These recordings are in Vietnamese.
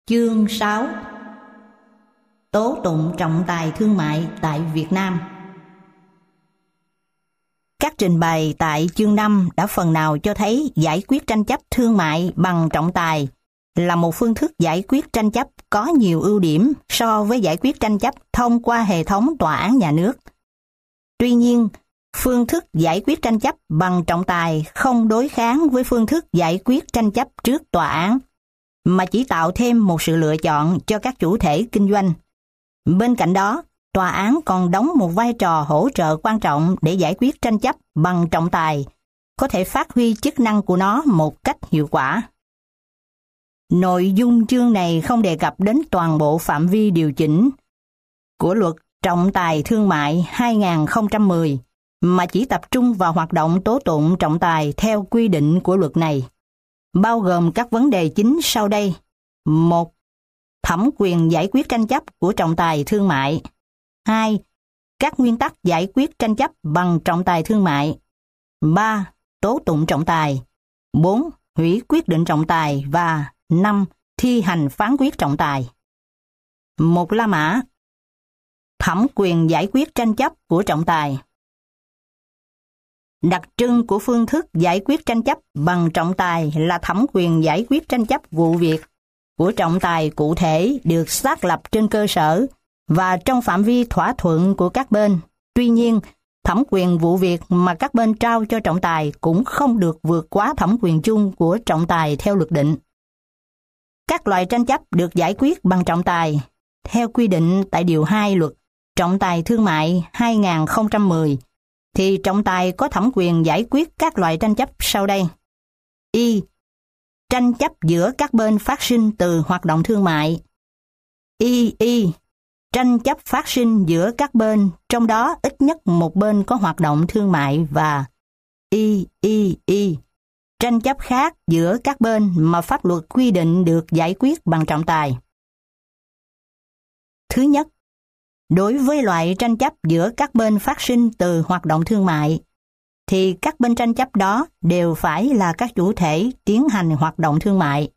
Chương 6. Tố tụng trọng tài thương mại tại Việt Nam. Các trình bày tại chương 5 đã phần nào cho thấy giải quyết tranh chấp thương mại bằng trọng tài là một phương thức giải quyết tranh chấp có nhiều ưu điểm so với giải quyết tranh chấp thông qua hệ thống tòa án nhà nước. Tuy nhiên, phương thức giải quyết tranh chấp bằng trọng tài không đối kháng với phương thức giải quyết tranh chấp trước tòa án, mà chỉ tạo thêm một sự lựa chọn cho các chủ thể kinh doanh. Bên cạnh đó, tòa án còn đóng một vai trò hỗ trợ quan trọng để giải quyết tranh chấp bằng trọng tài, có thể phát huy chức năng của nó một cách hiệu quả. Nội dung chương này không đề cập đến toàn bộ phạm vi điều chỉnh của luật trọng tài thương mại 2010, mà chỉ tập trung vào hoạt động tố tụng trọng tài theo quy định của luật này, bao gồm các vấn đề chính sau đây. 1. Thẩm quyền giải quyết tranh chấp của trọng tài thương mại. 2. Các nguyên tắc giải quyết tranh chấp bằng trọng tài thương mại. 3. Tố tụng trọng tài. 4. Hủy quyết định trọng tài. Và 5. Thi hành phán quyết trọng tài. Một La Mã. Thẩm quyền giải quyết tranh chấp của trọng tài. Đặc trưng của phương thức giải quyết tranh chấp bằng trọng tài là thẩm quyền giải quyết tranh chấp vụ việc của trọng tài cụ thể được xác lập trên cơ sở và trong phạm vi thỏa thuận của các bên. Tuy nhiên, thẩm quyền vụ việc mà các bên trao cho trọng tài cũng không được vượt quá thẩm quyền chung của trọng tài theo luật định. Các loại tranh chấp được giải quyết bằng trọng tài theo quy định tại Điều 2 luật trọng tài thương mại 2010, thì trọng tài có thẩm quyền giải quyết các loại tranh chấp sau đây. Y. Tranh chấp giữa các bên phát sinh từ hoạt động thương mại. Y. Tranh chấp phát sinh giữa các bên, trong đó ít nhất một bên có hoạt động thương mại. Và Y. Tranh chấp khác giữa các bên mà pháp luật quy định được giải quyết bằng trọng tài. Thứ nhất, đối với loại tranh chấp giữa các bên phát sinh từ hoạt động thương mại, thì các bên tranh chấp đó đều phải là các chủ thể tiến hành hoạt động thương mại.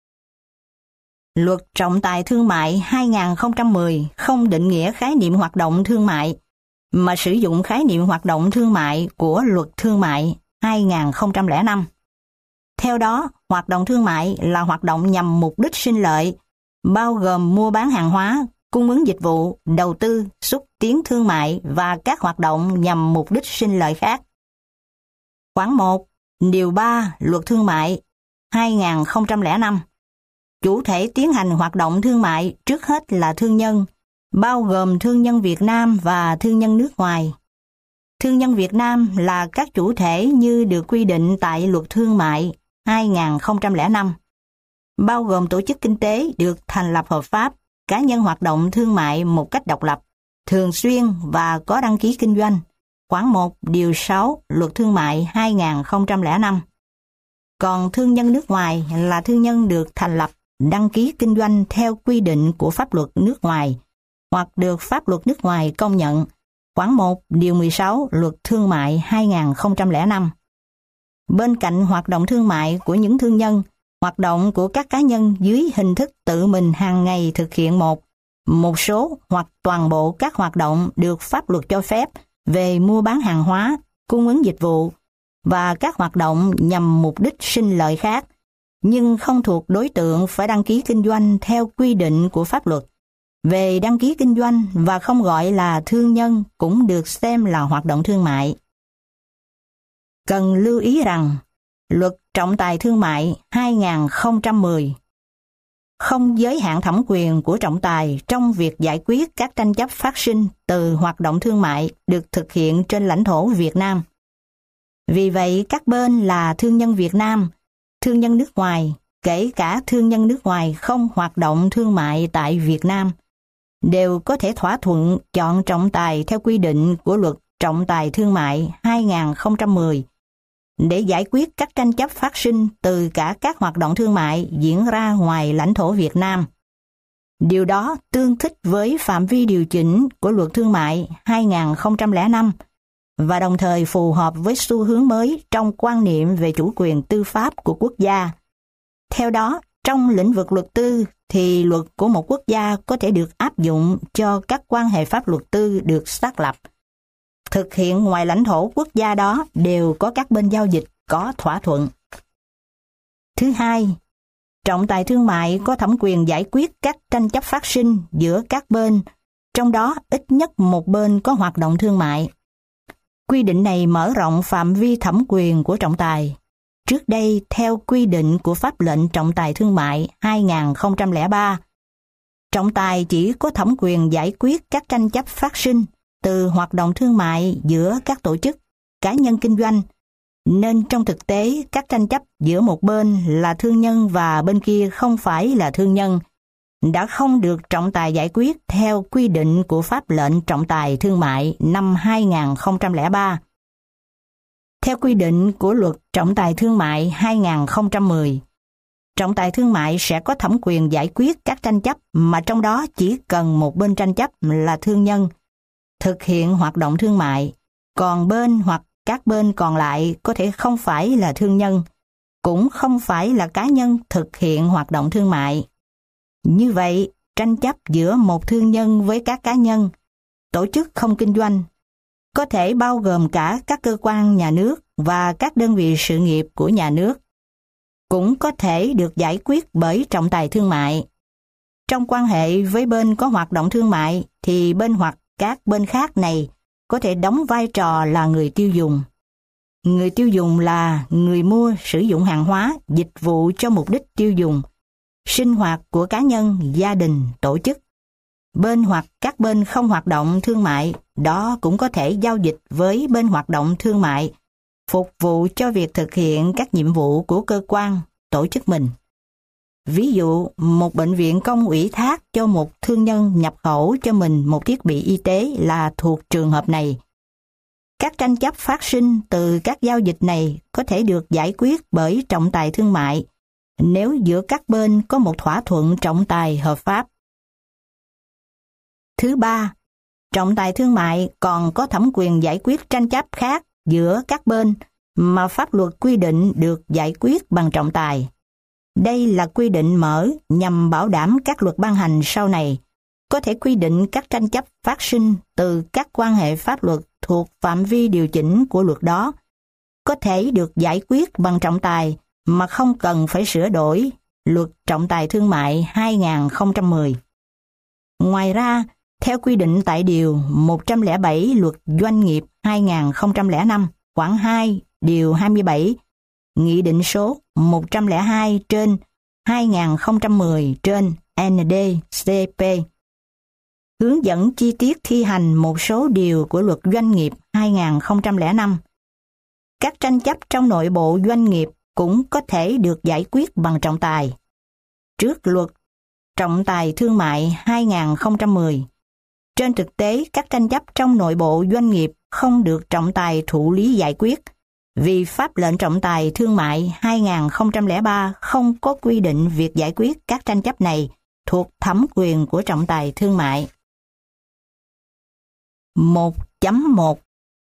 Luật trọng tài thương mại 2010 không định nghĩa khái niệm hoạt động thương mại, mà sử dụng khái niệm hoạt động thương mại của luật thương mại 2005. Theo đó, hoạt động thương mại là hoạt động nhằm mục đích sinh lợi, bao gồm mua bán hàng hóa, cung ứng dịch vụ, đầu tư, xúc tiến thương mại và các hoạt động nhằm mục đích sinh lợi khác. Khoản 1, Điều 3 Luật Thương mại 2005. Chủ thể tiến hành hoạt động thương mại trước hết là thương nhân, bao gồm thương nhân Việt Nam và thương nhân nước ngoài. Thương nhân Việt Nam là các chủ thể như được quy định tại Luật Thương mại 2005, bao gồm tổ chức kinh tế được thành lập hợp pháp, cá nhân hoạt động thương mại một cách độc lập, thường xuyên và có đăng ký kinh doanh. Khoản 1, Điều 6 Luật Thương mại 2005. Còn thương nhân nước ngoài là thương nhân được thành lập, đăng ký kinh doanh theo quy định của pháp luật nước ngoài hoặc được pháp luật nước ngoài công nhận. Khoản 1, Điều 16 Luật Thương mại 2005. Bên cạnh hoạt động thương mại của những thương nhân, hoạt động của các cá nhân dưới hình thức tự mình hàng ngày thực hiện một số hoặc toàn bộ các hoạt động được pháp luật cho phép về mua bán hàng hóa, cung ứng dịch vụ và các hoạt động nhằm mục đích sinh lợi khác, nhưng không thuộc đối tượng phải đăng ký kinh doanh theo quy định của pháp luật về đăng ký kinh doanh và không gọi là thương nhân cũng được xem là hoạt động thương mại. Cần lưu ý rằng, Luật trọng tài thương mại 2010 không giới hạn thẩm quyền của trọng tài trong việc giải quyết các tranh chấp phát sinh từ hoạt động thương mại được thực hiện trên lãnh thổ Việt Nam. Vì vậy, các bên là thương nhân Việt Nam, thương nhân nước ngoài, kể cả thương nhân nước ngoài không hoạt động thương mại tại Việt Nam, đều có thể thỏa thuận chọn trọng tài theo quy định của Luật trọng tài thương mại 2010 để giải quyết các tranh chấp phát sinh từ cả các hoạt động thương mại diễn ra ngoài lãnh thổ Việt Nam. Điều đó tương thích với phạm vi điều chỉnh của Luật Thương mại 2005 và đồng thời phù hợp với xu hướng mới trong quan niệm về chủ quyền tư pháp của quốc gia. Theo đó, trong lĩnh vực luật tư thì luật của một quốc gia có thể được áp dụng cho các quan hệ pháp luật tư được xác lập, thực hiện ngoài lãnh thổ quốc gia đó đều có các bên giao dịch có thỏa thuận. Thứ hai, trọng tài thương mại có thẩm quyền giải quyết các tranh chấp phát sinh giữa các bên, trong đó ít nhất một bên có hoạt động thương mại. Quy định này mở rộng phạm vi thẩm quyền của trọng tài. Trước đây, theo quy định của Pháp lệnh trọng tài thương mại 2003, trọng tài chỉ có thẩm quyền giải quyết các tranh chấp phát sinh từ hoạt động thương mại giữa các tổ chức, cá nhân kinh doanh, nên trong thực tế các tranh chấp giữa một bên là thương nhân và bên kia không phải là thương nhân đã không được trọng tài giải quyết theo quy định của Pháp lệnh trọng tài thương mại năm 2003. Theo quy định của Luật Trọng tài thương mại 2010, trọng tài thương mại sẽ có thẩm quyền giải quyết các tranh chấp mà trong đó chỉ cần một bên tranh chấp là thương nhân thực hiện hoạt động thương mại, còn bên hoặc các bên còn lại có thể không phải là thương nhân, cũng không phải là cá nhân thực hiện hoạt động thương mại. Như vậy, tranh chấp giữa một thương nhân với các cá nhân, tổ chức không kinh doanh, có thể bao gồm cả các cơ quan nhà nước và các đơn vị sự nghiệp của nhà nước, cũng có thể được giải quyết bởi trọng tài thương mại. Trong quan hệ với bên có hoạt động thương mại thì bên hoặc các bên khác này có thể đóng vai trò là người tiêu dùng. Người tiêu dùng là người mua sử dụng hàng hóa, dịch vụ cho mục đích tiêu dùng, sinh hoạt của cá nhân, gia đình, tổ chức. Bên hoặc các bên không hoạt động thương mại, đó cũng có thể giao dịch với bên hoạt động thương mại, phục vụ cho việc thực hiện các nhiệm vụ của cơ quan, tổ chức mình. Ví dụ, một bệnh viện công ủy thác cho một thương nhân nhập khẩu cho mình một thiết bị y tế là thuộc trường hợp này. Các tranh chấp phát sinh từ các giao dịch này có thể được giải quyết bởi trọng tài thương mại nếu giữa các bên có một thỏa thuận trọng tài hợp pháp. Thứ ba, trọng tài thương mại còn có thẩm quyền giải quyết tranh chấp khác giữa các bên mà pháp luật quy định được giải quyết bằng trọng tài. Đây là quy định mở nhằm bảo đảm các luật ban hành sau này có thể quy định các tranh chấp phát sinh từ các quan hệ pháp luật thuộc phạm vi điều chỉnh của luật đó, có thể được giải quyết bằng trọng tài mà không cần phải sửa đổi Luật Trọng tài thương mại 2010. Ngoài ra, theo quy định tại Điều 107 Luật Doanh nghiệp 2005, khoản 2, Điều 27, Nghị định số 102/2010/ND-CP, hướng dẫn chi tiết thi hành một số điều của Luật Doanh nghiệp 2005. Các tranh chấp trong nội bộ doanh nghiệp cũng có thể được giải quyết bằng trọng tài. Trước Luật Trọng tài thương mại 2010, trên thực tế các tranh chấp trong nội bộ doanh nghiệp không được trọng tài thụ lý giải quyết, vì pháp lệnh trọng tài thương mại 2003 không có quy định việc giải quyết các tranh chấp này thuộc thẩm quyền của trọng tài thương mại. 1.1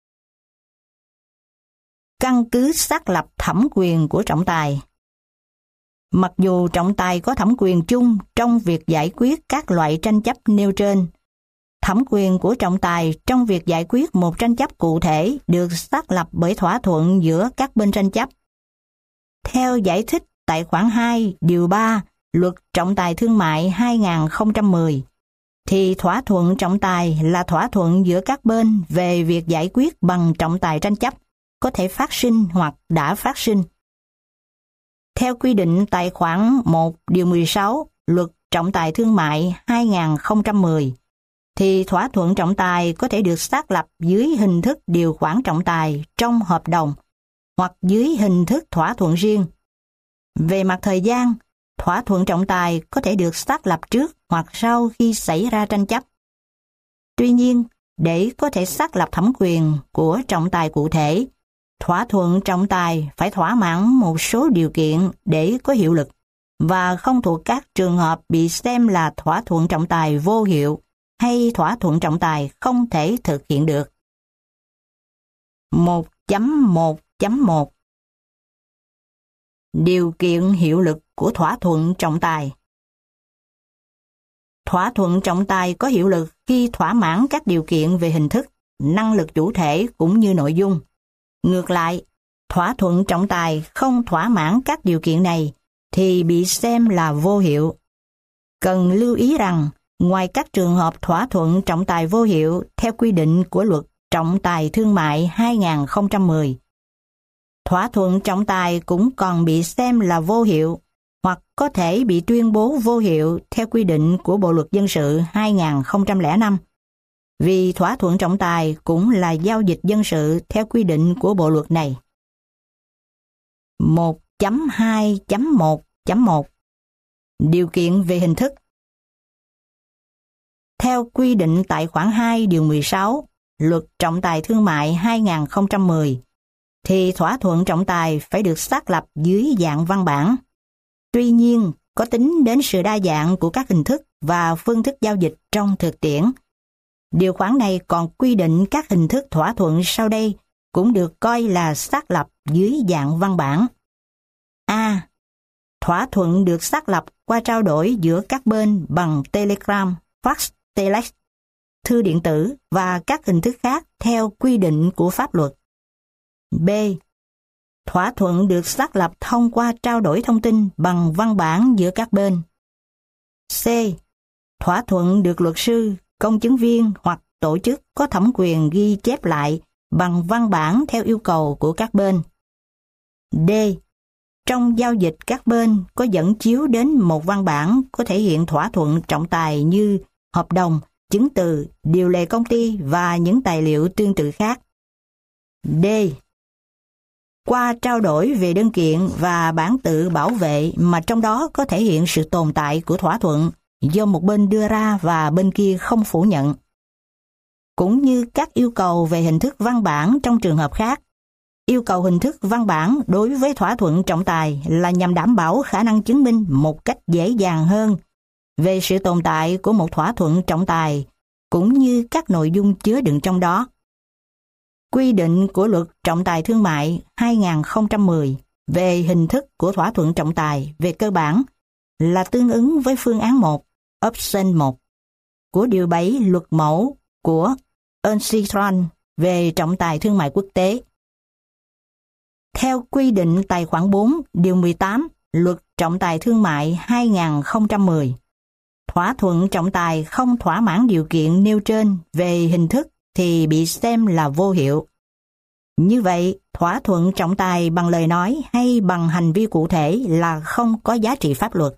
Căn cứ xác lập thẩm quyền của trọng tài. Mặc dù trọng tài có thẩm quyền chung trong việc giải quyết các loại tranh chấp nêu trên, thẩm quyền của trọng tài trong việc giải quyết một tranh chấp cụ thể được xác lập bởi thỏa thuận giữa các bên tranh chấp. Theo giải thích tại khoản 2, điều 3, Luật Trọng tài thương mại 2010, thì thỏa thuận trọng tài là thỏa thuận giữa các bên về việc giải quyết bằng trọng tài tranh chấp có thể phát sinh hoặc đã phát sinh. Theo quy định tại khoản 1, điều 16, Luật Trọng tài thương mại 2010, thì thỏa thuận trọng tài có thể được xác lập dưới hình thức điều khoản trọng tài trong hợp đồng hoặc dưới hình thức thỏa thuận riêng. Về mặt thời gian, thỏa thuận trọng tài có thể được xác lập trước hoặc sau khi xảy ra tranh chấp. Tuy nhiên, để có thể xác lập thẩm quyền của trọng tài cụ thể, thỏa thuận trọng tài phải thỏa mãn một số điều kiện để có hiệu lực và không thuộc các trường hợp bị xem là thỏa thuận trọng tài vô hiệu hay thỏa thuận trọng tài không thể thực hiện được. 1.1.1 Điều kiện hiệu lực của thỏa thuận trọng tài. Thỏa thuận trọng tài có hiệu lực khi thỏa mãn các điều kiện về hình thức, năng lực chủ thể cũng như nội dung. Ngược lại, thỏa thuận trọng tài không thỏa mãn các điều kiện này thì bị xem là vô hiệu. Cần lưu ý rằng, ngoài các trường hợp thỏa thuận trọng tài vô hiệu theo quy định của Luật Trọng tài Thương mại 2010, thỏa thuận trọng tài cũng còn bị xem là vô hiệu hoặc có thể bị tuyên bố vô hiệu theo quy định của Bộ Luật Dân sự 2005. Vì thỏa thuận trọng tài cũng là giao dịch dân sự theo quy định của bộ luật này. 1.2.1.1 Điều kiện về hình thức. Theo quy định tại khoản 2 điều 16 Luật Trọng tài Thương mại 2010, thì thỏa thuận trọng tài phải được xác lập dưới dạng văn bản. Tuy nhiên, có tính đến sự đa dạng của các hình thức và phương thức giao dịch trong thực tiễn. Điều khoản này còn quy định các hình thức thỏa thuận sau đây cũng được coi là xác lập dưới dạng văn bản. A. Thỏa thuận được xác lập qua trao đổi giữa các bên bằng telegram, fax, telex, thư điện tử và các hình thức khác theo quy định của pháp luật. B. Thỏa thuận được xác lập thông qua trao đổi thông tin bằng văn bản giữa các bên. C. Thỏa thuận được luật sư, công chứng viên hoặc tổ chức có thẩm quyền ghi chép lại bằng văn bản theo yêu cầu của các bên. D. Trong giao dịch các bên có dẫn chiếu đến một văn bản có thể hiện thỏa thuận trọng tài như hợp đồng, chứng từ, điều lệ công ty và những tài liệu tương tự khác. D. Qua trao đổi về đơn kiện và bản tự bảo vệ mà trong đó có thể hiện sự tồn tại của thỏa thuận do một bên đưa ra và bên kia không phủ nhận. Cũng như các yêu cầu về hình thức văn bản trong trường hợp khác, yêu cầu hình thức văn bản đối với thỏa thuận trọng tài là nhằm đảm bảo khả năng chứng minh một cách dễ dàng hơn về sự tồn tại của một thỏa thuận trọng tài, cũng như các nội dung chứa đựng trong đó. Quy định của Luật Trọng tài Thương mại 2010 về hình thức của thỏa thuận trọng tài về cơ bản là tương ứng với phương án 1, option 1, của Điều 7 Luật mẫu của UNCITRAL về trọng tài thương mại quốc tế. Theo quy định tại khoản 4, điều 18, Luật Trọng tài Thương mại 2010, thỏa thuận trọng tài không thỏa mãn điều kiện nêu trên về hình thức thì bị xem là vô hiệu. Như vậy, thỏa thuận trọng tài bằng lời nói hay bằng hành vi cụ thể là không có giá trị pháp luật.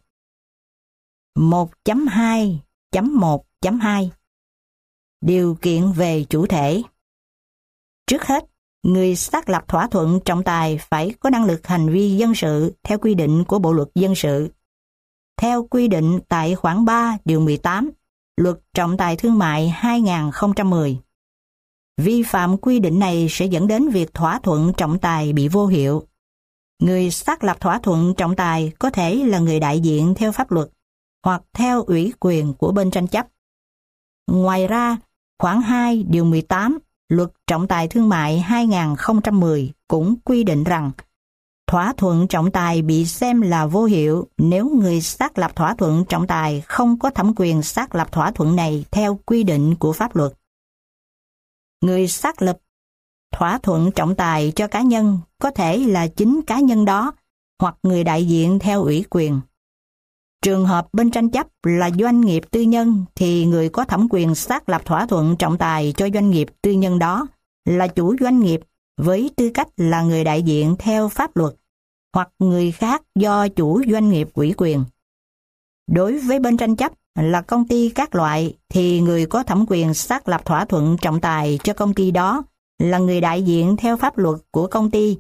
1.2.1.2 Điều kiện về chủ thể. Trước hết, người xác lập thỏa thuận trọng tài phải có năng lực hành vi dân sự theo quy định của Bộ Luật Dân sự. Theo quy định tại khoản 3 điều 18, Luật Trọng tài Thương mại 2010. Vi phạm quy định này sẽ dẫn đến việc thỏa thuận trọng tài bị vô hiệu. Người xác lập thỏa thuận trọng tài có thể là người đại diện theo pháp luật hoặc theo ủy quyền của bên tranh chấp. Ngoài ra, khoản 2 điều 18 Luật Trọng tài Thương mại 2010 cũng quy định rằng thỏa thuận trọng tài bị xem là vô hiệu nếu người xác lập thỏa thuận trọng tài không có thẩm quyền xác lập thỏa thuận này theo quy định của pháp luật. Người xác lập thỏa thuận trọng tài cho cá nhân có thể là chính cá nhân đó hoặc người đại diện theo ủy quyền. Trường hợp bên tranh chấp là doanh nghiệp tư nhân thì người có thẩm quyền xác lập thỏa thuận trọng tài cho doanh nghiệp tư nhân đó là chủ doanh nghiệp với tư cách là người đại diện theo pháp luật hoặc người khác do chủ doanh nghiệp ủy quyền. Đối với bên tranh chấp là công ty các loại thì người có thẩm quyền xác lập thỏa thuận trọng tài cho công ty đó là người đại diện theo pháp luật của công ty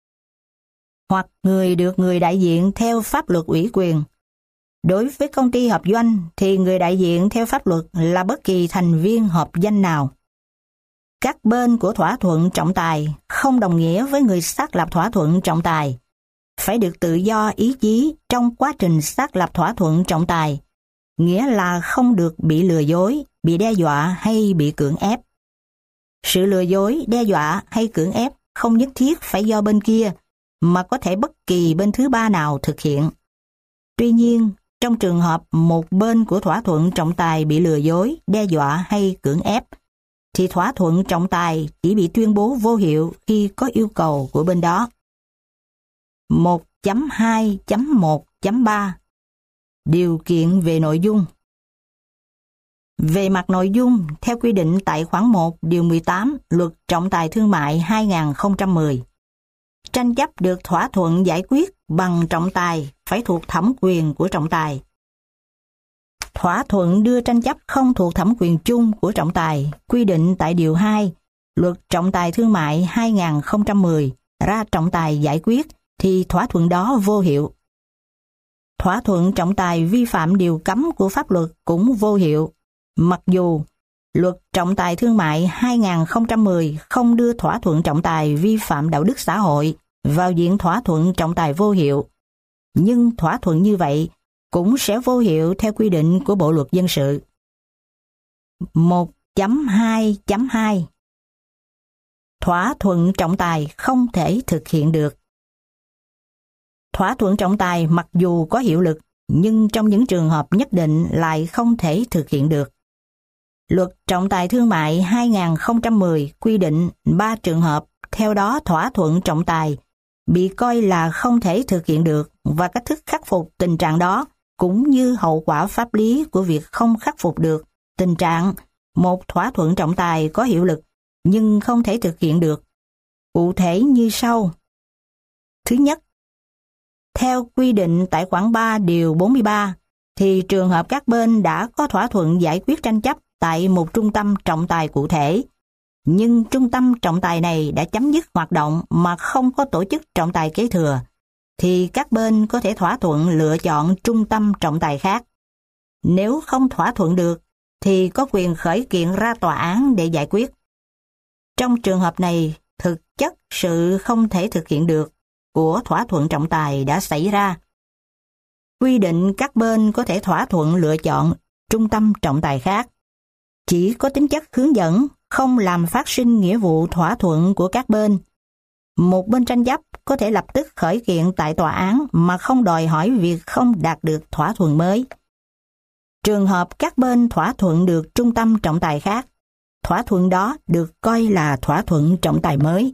hoặc người được người đại diện theo pháp luật ủy quyền. Đối với công ty hợp doanh thì người đại diện theo pháp luật là bất kỳ thành viên hợp doanh nào. Các bên của thỏa thuận trọng tài không đồng nghĩa với người xác lập thỏa thuận trọng tài, phải được tự do ý chí trong quá trình xác lập thỏa thuận trọng tài, nghĩa là không được bị lừa dối, bị đe dọa hay bị cưỡng ép. Sự lừa dối, đe dọa hay cưỡng ép không nhất thiết phải do bên kia, mà có thể bất kỳ bên thứ ba nào thực hiện. Tuy nhiên, Trong trường hợp một bên của thỏa thuận trọng tài bị lừa dối, đe dọa hay cưỡng ép, thì thỏa thuận trọng tài chỉ bị tuyên bố vô hiệu khi có yêu cầu của bên đó. 1.2.1.3 Điều kiện về nội dung. Về mặt nội dung, theo quy định tại khoản 1 điều 18 Luật Trọng tài Thương mại 2010, tranh chấp được thỏa thuận giải quyết bằng trọng tài phải thuộc thẩm quyền của trọng tài. Thỏa thuận đưa tranh chấp không thuộc thẩm quyền chung của trọng tài, quy định tại điều 2 Luật Trọng tài Thương mại 2010 ra trọng tài giải quyết thì thỏa thuận đó vô hiệu. Thỏa thuận trọng tài vi phạm điều cấm của pháp luật cũng vô hiệu, mặc dù Luật Trọng tài Thương mại 2010 không đưa thỏa thuận trọng tài vi phạm đạo đức xã hội vào diện thỏa thuận trọng tài vô hiệu, nhưng thỏa thuận như vậy cũng sẽ vô hiệu theo quy định của Bộ Luật Dân sự. 1.2.2 Thỏa thuận trọng tài không thể thực hiện được. Thỏa thuận trọng tài mặc dù có hiệu lực, nhưng trong những trường hợp nhất định lại không thể thực hiện được. Luật Trọng tài Thương mại 2010 quy định 3 trường hợp, theo đó thỏa thuận trọng tài bị coi là không thể thực hiện được và cách thức khắc phục tình trạng đó cũng như hậu quả pháp lý của việc không khắc phục được tình trạng một thỏa thuận trọng tài có hiệu lực nhưng không thể thực hiện được. Cụ thể như sau. Thứ nhất, theo quy định tại khoản 3 điều 43, thì trường hợp các bên đã có thỏa thuận giải quyết tranh chấp tại một trung tâm trọng tài cụ thể, nhưng trung tâm trọng tài này đã chấm dứt hoạt động mà không có tổ chức trọng tài kế thừa, thì các bên có thể thỏa thuận lựa chọn trung tâm trọng tài khác. Nếu không thỏa thuận được, thì có quyền khởi kiện ra tòa án để giải quyết. Trong trường hợp này, thực chất sự không thể thực hiện được của thỏa thuận trọng tài đã xảy ra. Quy định các bên có thể thỏa thuận lựa chọn trung tâm trọng tài khác chỉ có tính chất hướng dẫn, không làm phát sinh nghĩa vụ thỏa thuận của các bên. Một bên tranh chấp có thể lập tức khởi kiện tại tòa án mà không đòi hỏi việc không đạt được thỏa thuận mới. Trường hợp các bên thỏa thuận được trung tâm trọng tài khác, thỏa thuận đó được coi là thỏa thuận trọng tài mới.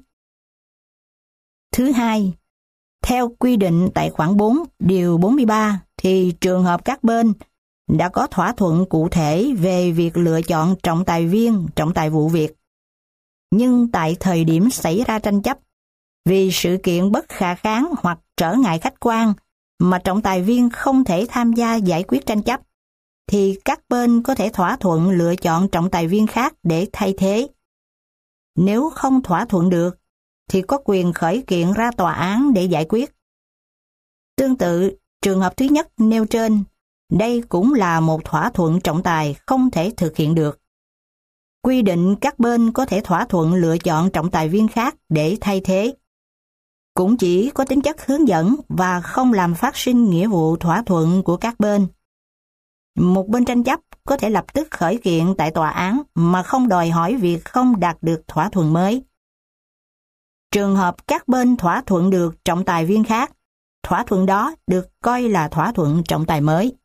Thứ hai, theo quy định tại khoản 4 điều 43 thì trường hợp các bên đã có thỏa thuận cụ thể về việc lựa chọn trọng tài viên, trọng tài vụ việc. Nhưng tại thời điểm xảy ra tranh chấp, vì sự kiện bất khả kháng hoặc trở ngại khách quan mà trọng tài viên không thể tham gia giải quyết tranh chấp, thì các bên có thể thỏa thuận lựa chọn trọng tài viên khác để thay thế. Nếu không thỏa thuận được, thì có quyền khởi kiện ra tòa án để giải quyết. Tương tự, trường hợp thứ nhất nêu trên, đây cũng là một thỏa thuận trọng tài không thể thực hiện được. Quy định các bên có thể thỏa thuận lựa chọn trọng tài viên khác để thay thế. Cũng chỉ có tính chất hướng dẫn và không làm phát sinh nghĩa vụ thỏa thuận của các bên. Một bên tranh chấp có thể lập tức khởi kiện tại tòa án mà không đòi hỏi việc không đạt được thỏa thuận mới. Trường hợp các bên thỏa thuận được trọng tài viên khác, thỏa thuận đó được coi là thỏa thuận trọng tài mới.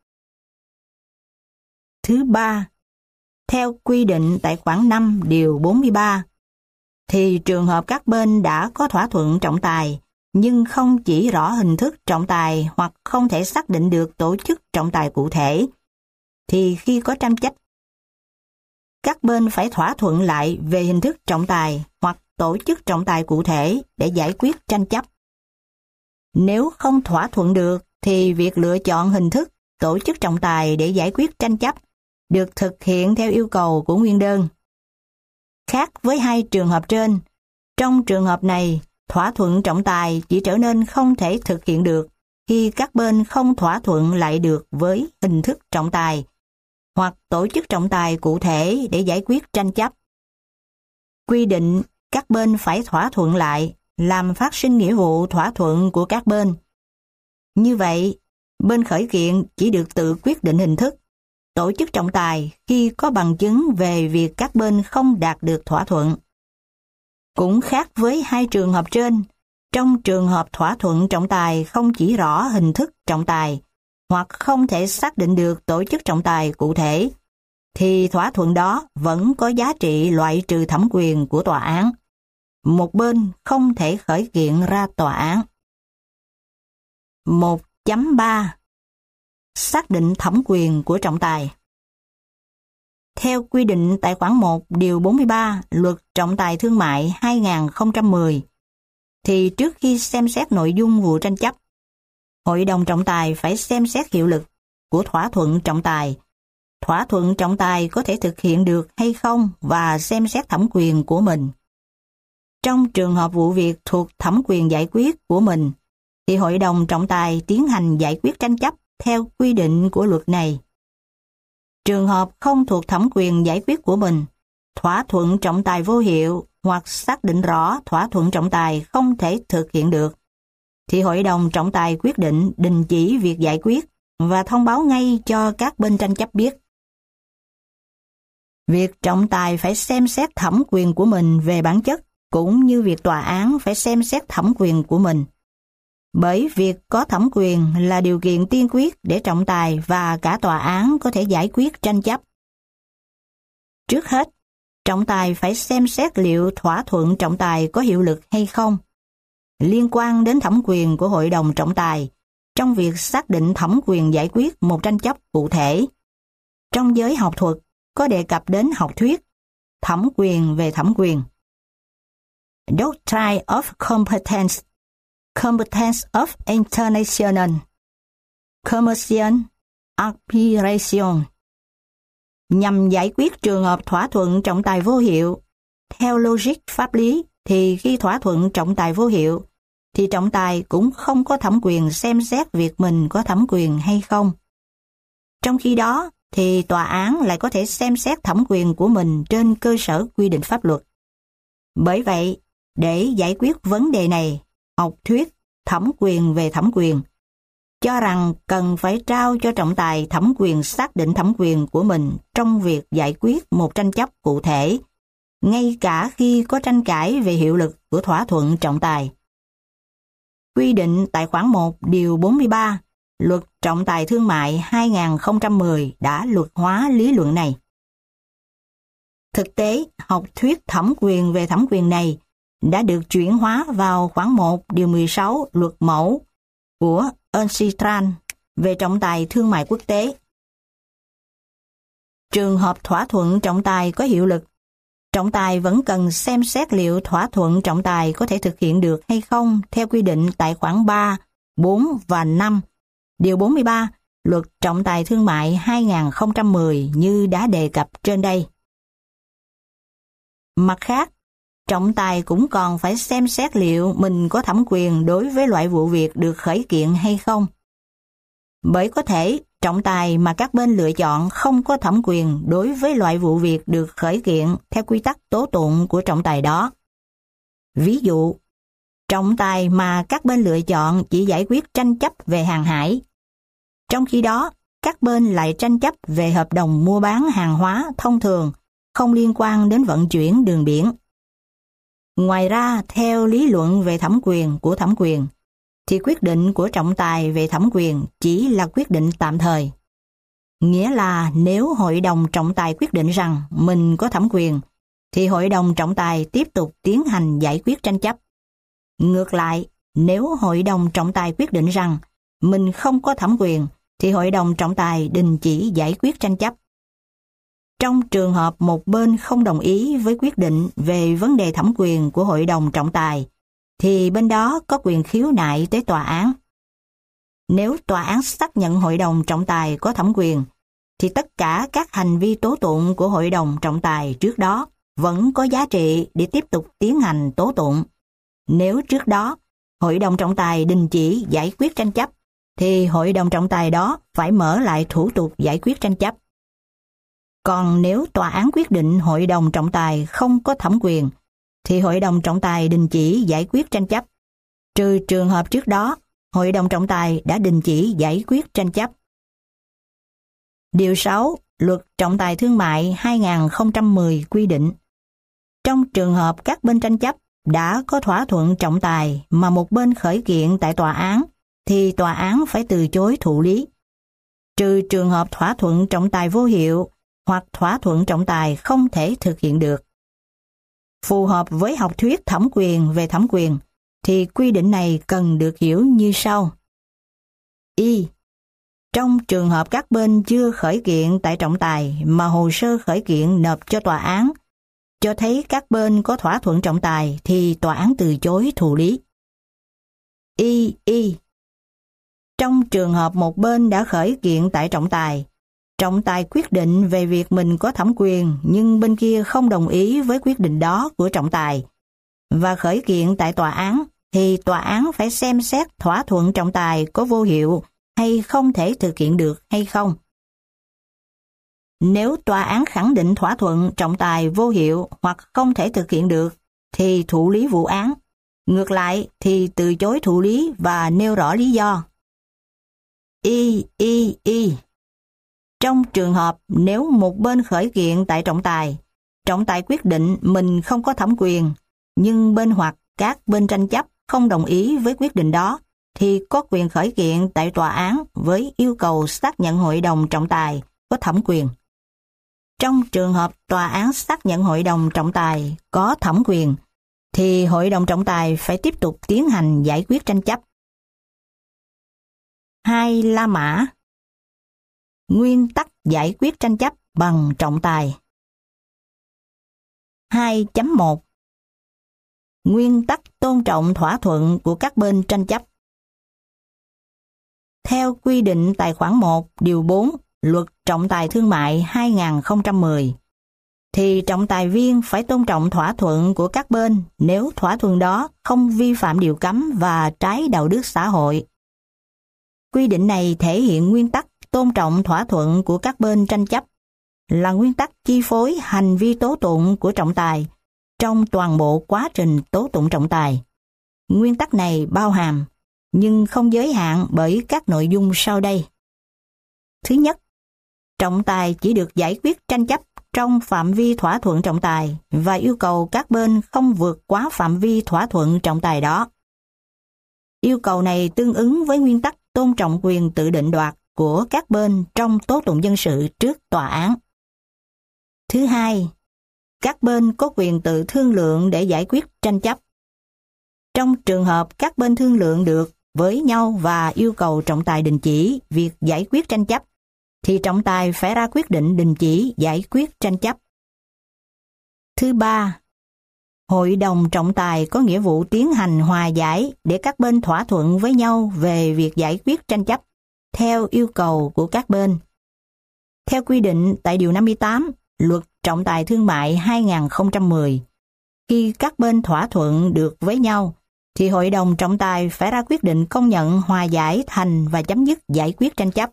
Thứ ba, theo quy định tại khoản 5 điều 43, thì trường hợp các bên đã có thỏa thuận trọng tài nhưng không chỉ rõ hình thức trọng tài hoặc không thể xác định được tổ chức trọng tài cụ thể, thì khi có tranh chấp, các bên phải thỏa thuận lại về hình thức trọng tài hoặc tổ chức trọng tài cụ thể để giải quyết tranh chấp. Nếu không thỏa thuận được, thì việc lựa chọn hình thức tổ chức trọng tài để giải quyết tranh chấp được thực hiện theo yêu cầu của nguyên đơn. Khác với hai trường hợp trên, trong trường hợp này, thỏa thuận trọng tài chỉ trở nên không thể thực hiện được khi các bên không thỏa thuận lại được với hình thức trọng tài hoặc tổ chức trọng tài cụ thể để giải quyết tranh chấp. Quy định các bên phải thỏa thuận lại làm phát sinh nghĩa vụ thỏa thuận của các bên. Như vậy, bên khởi kiện chỉ được tự quyết định hình thức tổ chức trọng tài khi có bằng chứng về việc các bên không đạt được thỏa thuận. Cũng khác với hai trường hợp trên, trong trường hợp thỏa thuận trọng tài không chỉ rõ hình thức trọng tài, hoặc không thể xác định được tổ chức trọng tài cụ thể, thì thỏa thuận đó vẫn có giá trị loại trừ thẩm quyền của tòa án. Một bên không thể khởi kiện ra tòa án. 1.3 Xác định thẩm quyền của trọng tài. Theo quy định tại khoản 1 điều 43 Luật Trọng tài Thương mại 2010, thì trước khi xem xét nội dung vụ tranh chấp, Hội đồng trọng tài phải xem xét hiệu lực của thỏa thuận trọng tài. Thỏa thuận trọng tài có thể thực hiện được hay không và xem xét thẩm quyền của mình. Trong trường hợp vụ việc thuộc thẩm quyền giải quyết của mình, thì Hội đồng trọng tài tiến hành giải quyết tranh chấp theo quy định của luật này. Trường hợp không thuộc thẩm quyền giải quyết của mình, thỏa thuận trọng tài vô hiệu hoặc xác định rõ thỏa thuận trọng tài không thể thực hiện được, thì Hội đồng trọng tài quyết định đình chỉ việc giải quyết và thông báo ngay cho các bên tranh chấp biết. Việc trọng tài phải xem xét thẩm quyền của mình về bản chất cũng như việc tòa án phải xem xét thẩm quyền của mình. Bởi việc có thẩm quyền là điều kiện tiên quyết để trọng tài và cả tòa án có thể giải quyết tranh chấp. Trước hết, trọng tài phải xem xét liệu thỏa thuận trọng tài có hiệu lực hay không. Liên quan đến thẩm quyền của Hội đồng trọng tài, trong việc xác định thẩm quyền giải quyết một tranh chấp cụ thể. Trong giới học thuật, có đề cập đến học thuyết, thẩm quyền về thẩm quyền. Doctrine of Competence, Competence of International, Commercial Arbitration, nhằm giải quyết trường hợp thỏa thuận trọng tài vô hiệu. Theo logic pháp lý, thì khi thỏa thuận trọng tài vô hiệu, thì trọng tài cũng không có thẩm quyền xem xét việc mình có thẩm quyền hay không. Trong khi đó, thì tòa án lại có thể xem xét thẩm quyền của mình trên cơ sở quy định pháp luật. Bởi vậy, để giải quyết vấn đề này, học thuyết thẩm quyền về thẩm quyền cho rằng cần phải trao cho trọng tài thẩm quyền xác định thẩm quyền của mình trong việc giải quyết một tranh chấp cụ thể, ngay cả khi có tranh cãi về hiệu lực của thỏa thuận trọng tài. Quy định tại khoản 1 điều 43 Luật Trọng tài Thương mại 2010 đã luật hóa lý luận này. Thực tế, học thuyết thẩm quyền về thẩm quyền này đã được chuyển hóa vào khoản 1 điều 16 Luật mẫu của Uncitral về trọng tài thương mại quốc tế. Trường hợp thỏa thuận trọng tài có hiệu lực, trọng tài vẫn cần xem xét liệu thỏa thuận trọng tài có thể thực hiện được hay không theo quy định tại khoản 3, 4 và 5, điều 43, Luật Trọng tài Thương mại 2010 như đã đề cập trên đây. Mặt khác, trọng tài cũng còn phải xem xét liệu mình có thẩm quyền đối với loại vụ việc được khởi kiện hay không. Bởi có thể, trọng tài mà các bên lựa chọn không có thẩm quyền đối với loại vụ việc được khởi kiện theo quy tắc tố tụng của trọng tài đó. Ví dụ, trọng tài mà các bên lựa chọn chỉ giải quyết tranh chấp về hàng hải. Trong khi đó, các bên lại tranh chấp về hợp đồng mua bán hàng hóa thông thường, không liên quan đến vận chuyển đường biển. Ngoài ra, theo lý luận về thẩm quyền của thẩm quyền, thì quyết định của trọng tài về thẩm quyền chỉ là quyết định tạm thời. Nghĩa là nếu Hội đồng trọng tài quyết định rằng mình có thẩm quyền, thì Hội đồng trọng tài tiếp tục tiến hành giải quyết tranh chấp. Ngược lại, nếu Hội đồng trọng tài quyết định rằng mình không có thẩm quyền, thì Hội đồng trọng tài đình chỉ giải quyết tranh chấp. Trong trường hợp một bên không đồng ý với quyết định về vấn đề thẩm quyền của Hội đồng trọng tài, thì bên đó có quyền khiếu nại tới tòa án. Nếu tòa án xác nhận Hội đồng trọng tài có thẩm quyền, thì tất cả các hành vi tố tụng của Hội đồng trọng tài trước đó vẫn có giá trị để tiếp tục tiến hành tố tụng. Nếu trước đó Hội đồng trọng tài đình chỉ giải quyết tranh chấp, thì Hội đồng trọng tài đó phải mở lại thủ tục giải quyết tranh chấp. Còn nếu tòa án quyết định Hội đồng trọng tài không có thẩm quyền, thì Hội đồng trọng tài đình chỉ giải quyết tranh chấp. Trừ trường hợp trước đó, Hội đồng trọng tài đã đình chỉ giải quyết tranh chấp. Điều 6, Luật Trọng tài Thương mại 2010 quy định, trong trường hợp các bên tranh chấp đã có thỏa thuận trọng tài mà một bên khởi kiện tại tòa án, thì tòa án phải từ chối thụ lý. trừ trường hợp thỏa thuận trọng tài vô hiệu hoặc thỏa thuận trọng tài không thể thực hiện được. Phù hợp với học thuyết thẩm quyền về thẩm quyền, thì quy định này cần được hiểu như sau. Y. Trong trường hợp các bên chưa khởi kiện tại trọng tài mà hồ sơ khởi kiện nộp cho tòa án, cho thấy các bên có thỏa thuận trọng tài thì tòa án từ chối thụ lý. Y. Trong trường hợp một bên đã khởi kiện tại trọng tài quyết định về việc mình có thẩm quyền nhưng bên kia không đồng ý với quyết định đó của trọng tài và khởi kiện tại tòa án, thì tòa án phải xem xét thỏa thuận trọng tài có vô hiệu hay không thể thực hiện được hay không. Nếu tòa án khẳng định thỏa thuận trọng tài vô hiệu hoặc không thể thực hiện được, thì thụ lý vụ án. Ngược lại thì từ chối thụ lý và nêu rõ lý do. Y. Trong trường hợp nếu một bên khởi kiện tại trọng tài quyết định mình không có thẩm quyền, nhưng bên hoặc các bên tranh chấp không đồng ý với quyết định đó, thì có quyền khởi kiện tại tòa án với yêu cầu xác nhận hội đồng trọng tài có thẩm quyền. Trong trường hợp tòa án xác nhận hội đồng trọng tài có thẩm quyền, thì hội đồng trọng tài phải tiếp tục tiến hành giải quyết tranh chấp. 2. La mã. Nguyên tắc giải quyết tranh chấp bằng trọng tài. 2.1 Nguyên tắc tôn trọng thỏa thuận của các bên tranh chấp. Theo quy định tại khoản 1, điều 4, Luật Trọng tài Thương mại 2010, thì trọng tài viên phải tôn trọng thỏa thuận của các bên nếu thỏa thuận đó không vi phạm điều cấm và trái đạo đức xã hội. Quy định này thể hiện nguyên tắc tôn trọng thỏa thuận của các bên tranh chấp, là nguyên tắc chi phối hành vi tố tụng của trọng tài trong toàn bộ quá trình tố tụng trọng tài. Nguyên tắc này bao hàm, nhưng không giới hạn bởi các nội dung sau đây. Thứ nhất, trọng tài chỉ được giải quyết tranh chấp trong phạm vi thỏa thuận trọng tài và yêu cầu các bên không vượt quá phạm vi thỏa thuận trọng tài đó. Yêu cầu này tương ứng với nguyên tắc tôn trọng quyền tự định đoạt của các bên trong tố tụng dân sự trước tòa án. Thứ hai, các bên có quyền tự thương lượng để giải quyết tranh chấp. Trong trường hợp các bên thương lượng được với nhau và yêu cầu trọng tài đình chỉ việc giải quyết tranh chấp, thì trọng tài phải ra quyết định đình chỉ giải quyết tranh chấp. Thứ ba, hội đồng trọng tài có nghĩa vụ tiến hành hòa giải để các bên thỏa thuận với nhau về việc giải quyết tranh chấp theo yêu cầu của các bên. Theo quy định tại Điều 58, Luật Trọng tài Thương mại 2010, khi các bên thỏa thuận được với nhau, thì hội đồng trọng tài phải ra quyết định công nhận hòa giải thành và chấm dứt giải quyết tranh chấp.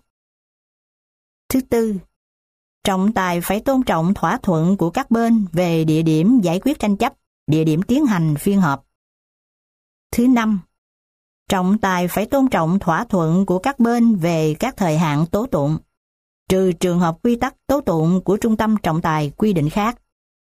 Thứ tư, trọng tài phải tôn trọng thỏa thuận của các bên về địa điểm giải quyết tranh chấp, địa điểm tiến hành phiên họp. Thứ năm, trọng tài phải tôn trọng thỏa thuận của các bên về các thời hạn tố tụng, trừ trường hợp quy tắc tố tụng của trung tâm trọng tài quy định khác.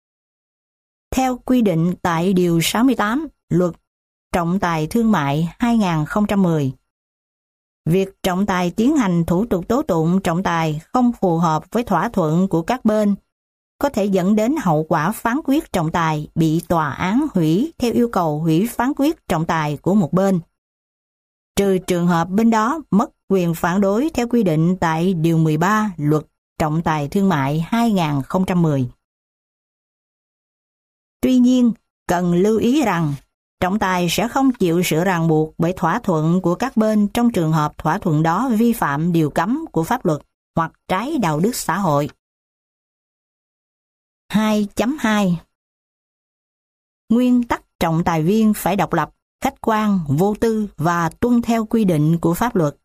Theo quy định tại Điều 68, Luật Trọng tài Thương mại 2010, việc trọng tài tiến hành thủ tục tố tụng trọng tài không phù hợp với thỏa thuận của các bên có thể dẫn đến hậu quả phán quyết trọng tài bị tòa án hủy theo yêu cầu hủy phán quyết trọng tài của một bên, trừ trường hợp bên đó mất quyền phản đối theo quy định tại Điều 13 Luật Trọng tài Thương mại 2010. Tuy nhiên, cần lưu ý rằng trọng tài sẽ không chịu sự ràng buộc bởi thỏa thuận của các bên trong trường hợp thỏa thuận đó vi phạm điều cấm của pháp luật hoặc trái đạo đức xã hội. 2.2 Nguyên tắc trọng tài viên phải độc lập, khách quan, vô tư và tuân theo quy định của pháp luật.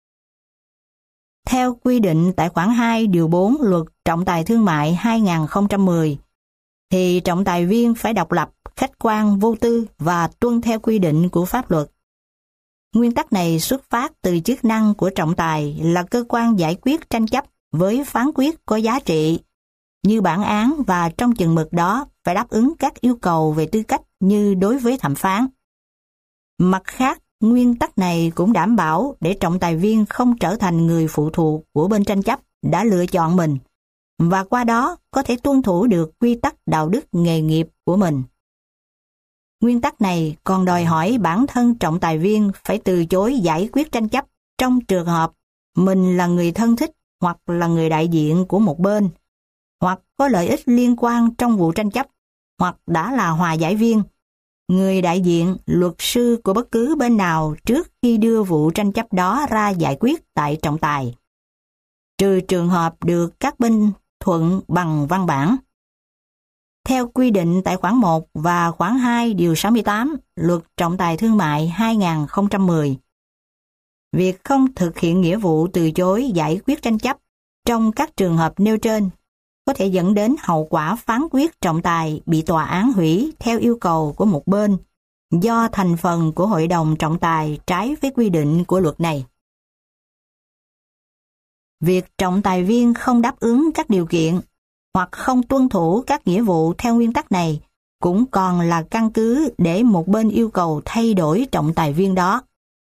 Theo quy định tại khoản 2 điều 4 Luật Trọng tài Thương mại 2010, thì trọng tài viên phải độc lập, khách quan, vô tư và tuân theo quy định của pháp luật. Nguyên tắc này xuất phát từ chức năng của trọng tài là cơ quan giải quyết tranh chấp với phán quyết có giá trị như bản án, và trong chừng mực đó phải đáp ứng các yêu cầu về tư cách như đối với thẩm phán. Mặt khác, nguyên tắc này cũng đảm bảo để trọng tài viên không trở thành người phụ thuộc của bên tranh chấp đã lựa chọn mình, và qua đó có thể tuân thủ được quy tắc đạo đức nghề nghiệp của mình. Nguyên tắc này còn đòi hỏi bản thân trọng tài viên phải từ chối giải quyết tranh chấp trong trường hợp mình là người thân thích hoặc là người đại diện của một bên, hoặc có lợi ích liên quan trong vụ tranh chấp, hoặc đã là hòa giải viên, người đại diện, luật sư của bất cứ bên nào trước khi đưa vụ tranh chấp đó ra giải quyết tại trọng tài, trừ trường hợp được các bên thuận bằng văn bản. Theo quy định tại khoản 1 và khoản 2 điều 68 Luật Trọng tài Thương mại 2010, việc không thực hiện nghĩa vụ từ chối giải quyết tranh chấp trong các trường hợp nêu trên có thể dẫn đến hậu quả phán quyết trọng tài bị tòa án hủy theo yêu cầu của một bên do thành phần của hội đồng trọng tài trái với quy định của luật này. Việc trọng tài viên không đáp ứng các điều kiện hoặc không tuân thủ các nghĩa vụ theo nguyên tắc này cũng còn là căn cứ để một bên yêu cầu thay đổi trọng tài viên đó.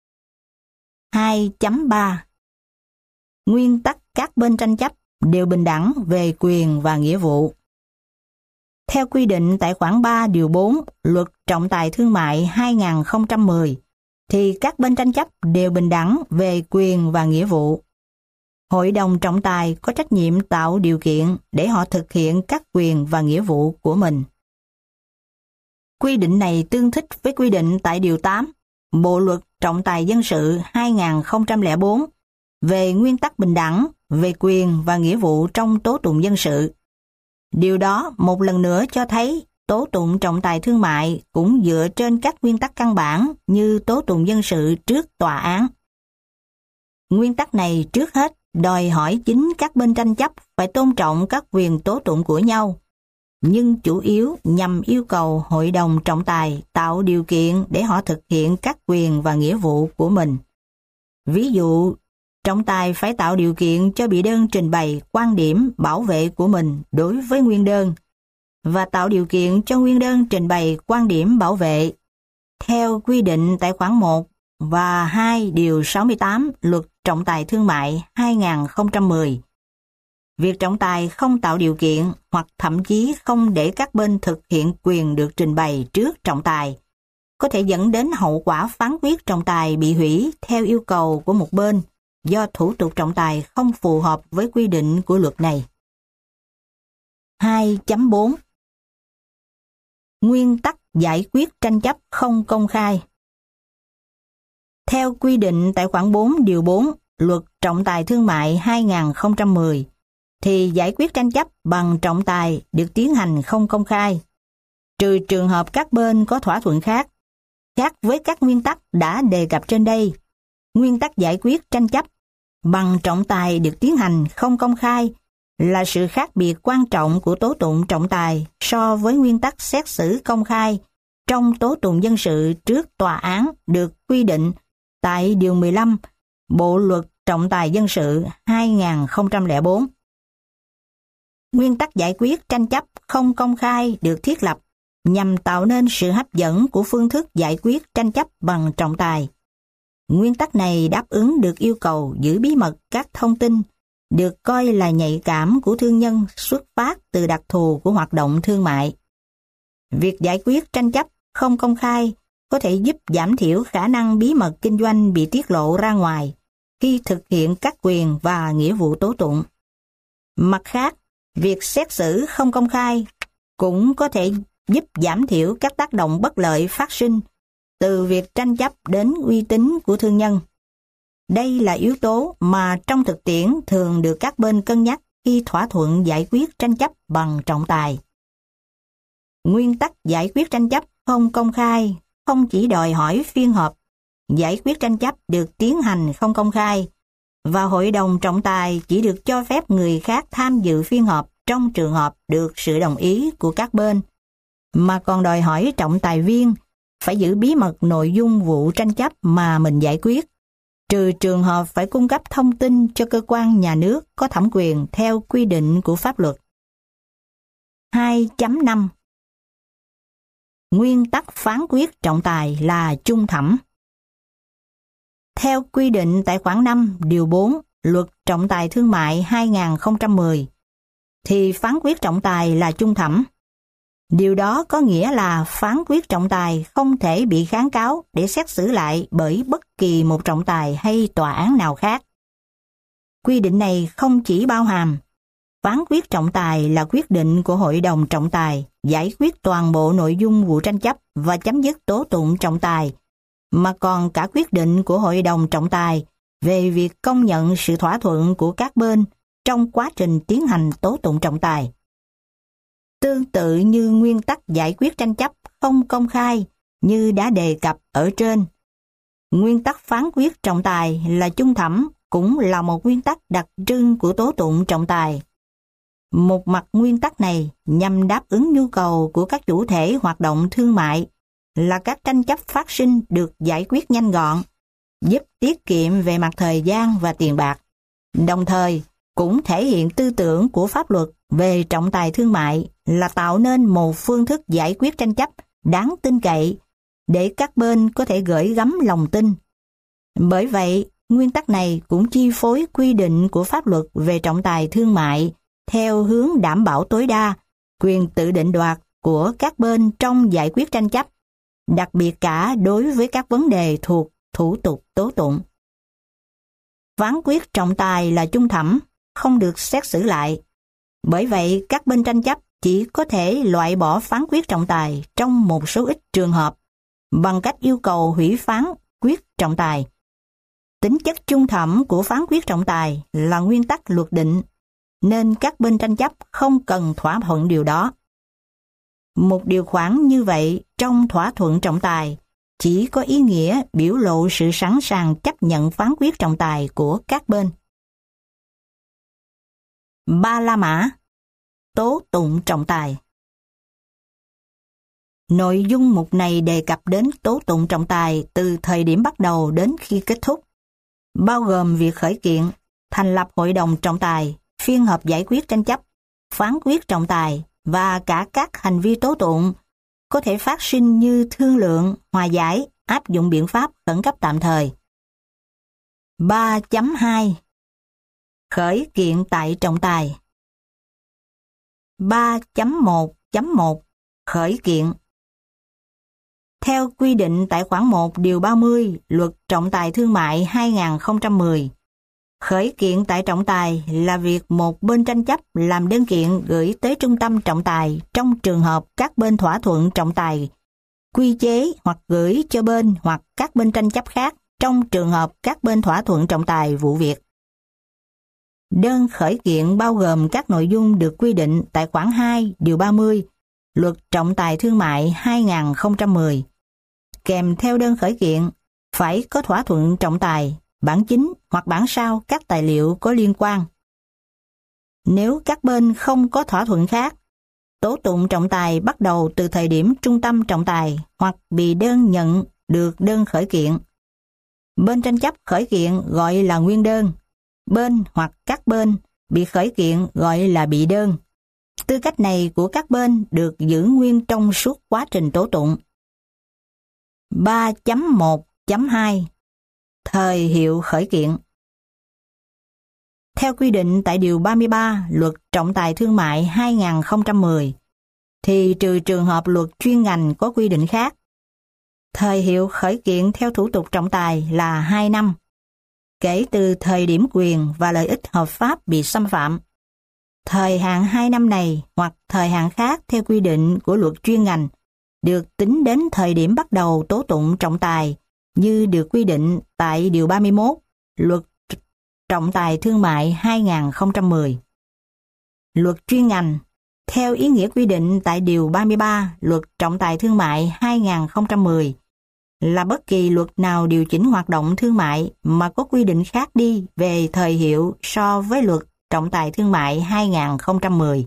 2.3 Nguyên tắc các bên tranh chấp đều bình đẳng về quyền và nghĩa vụ. Theo quy định tại khoản 3 điều 4 Luật Trọng tài Thương mại 2010, thì các bên tranh chấp đều bình đẳng về quyền và nghĩa vụ. Hội đồng trọng tài có trách nhiệm tạo điều kiện để họ thực hiện các quyền và nghĩa vụ của mình. Quy định này tương thích với quy định tại điều 8 Bộ Luật Trọng tài Dân sự 2004 về nguyên tắc bình đẳng về quyền và nghĩa vụ trong tố tụng dân sự. Điều đó một lần nữa cho thấy tố tụng trọng tài thương mại cũng dựa trên các nguyên tắc căn bản như tố tụng dân sự trước tòa án. Nguyên tắc này trước hết đòi hỏi chính các bên tranh chấp phải tôn trọng các quyền tố tụng của nhau, nhưng chủ yếu nhằm yêu cầu hội đồng trọng tài tạo điều kiện để họ thực hiện các quyền và nghĩa vụ của mình. Ví dụ, trọng tài phải tạo điều kiện cho bị đơn trình bày quan điểm bảo vệ của mình đối với nguyên đơn, và tạo điều kiện cho nguyên đơn trình bày quan điểm bảo vệ. Theo quy định tại khoản 1 và 2 điều 68 Luật Trọng tài Thương mại 2010, việc trọng tài không tạo điều kiện hoặc thậm chí không để các bên thực hiện quyền được trình bày trước trọng tài có thể dẫn đến hậu quả phán quyết trọng tài bị hủy theo yêu cầu của một bên do thủ tục trọng tài không phù hợp với quy định của luật này. 2.4 Nguyên tắc giải quyết tranh chấp không công khai. Theo quy định tại khoản 4 điều 4 Luật Trọng tài Thương mại 2010, thì giải quyết tranh chấp bằng trọng tài được tiến hành không công khai, trừ trường hợp các bên có thỏa thuận khác. Khác với các nguyên tắc đã đề cập trên đây, nguyên tắc giải quyết tranh chấp bằng trọng tài được tiến hành không công khai là sự khác biệt quan trọng của tố tụng trọng tài so với nguyên tắc xét xử công khai trong tố tụng dân sự trước tòa án được quy định tại Điều 15 Bộ Luật Trọng tài Dân sự 2004. Nguyên tắc giải quyết tranh chấp không công khai được thiết lập nhằm tạo nên sự hấp dẫn của phương thức giải quyết tranh chấp bằng trọng tài. Nguyên tắc này đáp ứng được yêu cầu giữ bí mật các thông tin được coi là nhạy cảm của thương nhân xuất phát từ đặc thù của hoạt động thương mại. Việc giải quyết tranh chấp không công khai có thể giúp giảm thiểu khả năng bí mật kinh doanh bị tiết lộ ra ngoài khi thực hiện các quyền và nghĩa vụ tố tụng. Mặt khác, việc xét xử không công khai cũng có thể giúp giảm thiểu các tác động bất lợi phát sinh từ việc tranh chấp đến uy tín của thương nhân. Đây là yếu tố mà trong thực tiễn thường được các bên cân nhắc khi thỏa thuận giải quyết tranh chấp bằng trọng tài. Nguyên tắc giải quyết tranh chấp không công khai không chỉ đòi hỏi phiên họp giải quyết tranh chấp được tiến hành không công khai và hội đồng trọng tài chỉ được cho phép người khác tham dự phiên họp trong trường hợp được sự đồng ý của các bên, mà còn đòi hỏi trọng tài viên phải giữ bí mật nội dung vụ tranh chấp mà mình giải quyết, trừ trường hợp phải cung cấp thông tin cho cơ quan nhà nước có thẩm quyền theo quy định của pháp luật. 2.5 Nguyên tắc phán quyết trọng tài là chung thẩm. Theo quy định tại khoản 5 điều 4 Luật Trọng tài Thương mại 2010, thì phán quyết trọng tài là chung thẩm. Điều đó có nghĩa là phán quyết trọng tài không thể bị kháng cáo để xét xử lại bởi bất kỳ một trọng tài hay tòa án nào khác. Quy định này không chỉ bao hàm phán quyết trọng tài là quyết định của hội đồng trọng tài giải quyết toàn bộ nội dung vụ tranh chấp và chấm dứt tố tụng trọng tài, mà còn cả quyết định của hội đồng trọng tài về việc công nhận sự thỏa thuận của các bên trong quá trình tiến hành tố tụng trọng tài. Tương tự như nguyên tắc giải quyết tranh chấp không công khai như đã đề cập ở trên, nguyên tắc phán quyết trọng tài là chung thẩm cũng là một nguyên tắc đặc trưng của tố tụng trọng tài. Một mặt nguyên tắc này nhằm đáp ứng nhu cầu của các chủ thể hoạt động thương mại là các tranh chấp phát sinh được giải quyết nhanh gọn, giúp tiết kiệm về mặt thời gian và tiền bạc. Đồng thời, cũng thể hiện tư tưởng của pháp luật về trọng tài thương mại là tạo nên một phương thức giải quyết tranh chấp đáng tin cậy để các bên có thể gửi gắm lòng tin. Bởi vậy, nguyên tắc này cũng chi phối quy định của pháp luật về trọng tài thương mại theo hướng đảm bảo tối đa quyền tự định đoạt của các bên trong giải quyết tranh chấp, đặc biệt cả đối với các vấn đề thuộc thủ tục tố tụng. Phán quyết trọng tài là chung thẩm, không được xét xử lại. Bởi vậy, các bên tranh chấp chỉ có thể loại bỏ phán quyết trọng tài trong một số ít trường hợp bằng cách yêu cầu hủy phán quyết trọng tài. Tính chất chung thẩm của phán quyết trọng tài là nguyên tắc luật định, nên các bên tranh chấp không cần thỏa thuận điều đó. Một điều khoản như vậy trong thỏa thuận trọng tài chỉ có ý nghĩa biểu lộ sự sẵn sàng chấp nhận phán quyết trọng tài của các bên. Ba La Mã tố tụng trọng tài. Nội dung mục này đề cập đến tố tụng trọng tài từ thời điểm bắt đầu đến khi kết thúc, bao gồm việc khởi kiện, thành lập hội đồng trọng tài, phiên họp giải quyết tranh chấp, phán quyết trọng tài và cả các hành vi tố tụng có thể phát sinh như thương lượng, hòa giải, áp dụng biện pháp khẩn cấp tạm thời. 3.2 Khởi kiện tại trọng tài. 3.1.1 Khởi kiện. Theo quy định tại khoản 1 điều 30 Luật Trọng tài Thương mại 2010, khởi kiện tại trọng tài là việc một bên tranh chấp làm đơn kiện gửi tới trung tâm trọng tài trong trường hợp các bên thỏa thuận trọng tài, quy chế hoặc gửi cho bên hoặc các bên tranh chấp khác trong trường hợp các bên thỏa thuận trọng tài vụ việc. Đơn khởi kiện bao gồm các nội dung được quy định tại khoản 2 điều 30 Luật Trọng tài Thương mại 2010. Kèm theo đơn khởi kiện phải có thỏa thuận trọng tài, bản chính hoặc bản sao các tài liệu có liên quan. Nếu các bên không có thỏa thuận khác, tố tụng trọng tài bắt đầu từ thời điểm trung tâm trọng tài hoặc bị đơn nhận được đơn khởi kiện. Bên tranh chấp khởi kiện gọi là nguyên đơn, bên hoặc các bên bị khởi kiện gọi là bị đơn. Tư cách này của các bên được giữ nguyên trong suốt quá trình tố tụng. 3.1.2 Thời hiệu khởi kiện. Theo quy định tại Điều 33 Luật Trọng tài Thương mại 2010, thì trừ trường hợp luật chuyên ngành có quy định khác, thời hiệu khởi kiện theo thủ tục trọng tài là 2 năm, kể từ thời điểm quyền và lợi ích hợp pháp bị xâm phạm. Thời hạn 2 năm này hoặc thời hạn khác theo quy định của luật chuyên ngành được tính đến thời điểm bắt đầu tố tụng trọng tài như được quy định tại Điều 31 Luật Trọng tài Thương mại 2010. Luật chuyên ngành, theo ý nghĩa quy định tại Điều 33 Luật Trọng tài Thương mại 2010, là bất kỳ luật nào điều chỉnh hoạt động thương mại mà có quy định khác đi về thời hiệu so với Luật Trọng tài Thương mại 2010.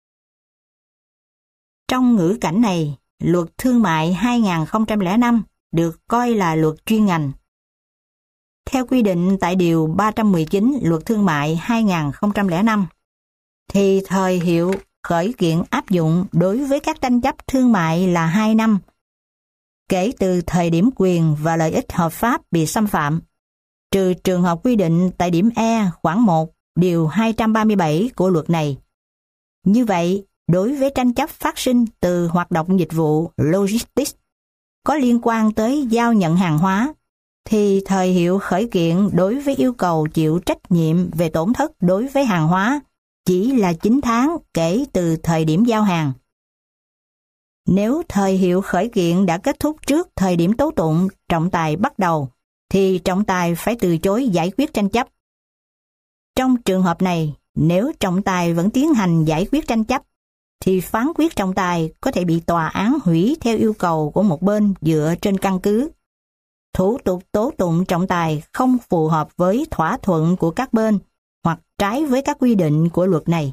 Trong ngữ cảnh này, Luật Thương mại 2005 được coi là luật chuyên ngành. Theo quy định tại Điều 319 Luật Thương mại 2005, thì thời hiệu khởi kiện áp dụng đối với các tranh chấp thương mại là 2 năm, kể từ thời điểm quyền và lợi ích hợp pháp bị xâm phạm, trừ trường hợp quy định tại điểm E khoản 1 điều 237 của luật này. Như vậy, đối với tranh chấp phát sinh từ hoạt động dịch vụ logistics có liên quan tới giao nhận hàng hóa, thì thời hiệu khởi kiện đối với yêu cầu chịu trách nhiệm về tổn thất đối với hàng hóa chỉ là 9 tháng kể từ thời điểm giao hàng. Nếu thời hiệu khởi kiện đã kết thúc trước thời điểm tố tụng trọng tài bắt đầu, thì trọng tài phải từ chối giải quyết tranh chấp. Trong trường hợp này, nếu trọng tài vẫn tiến hành giải quyết tranh chấp, thì phán quyết trọng tài có thể bị tòa án hủy theo yêu cầu của một bên dựa trên căn cứ thủ tục tố tụng trọng tài không phù hợp với thỏa thuận của các bên hoặc trái với các quy định của luật này.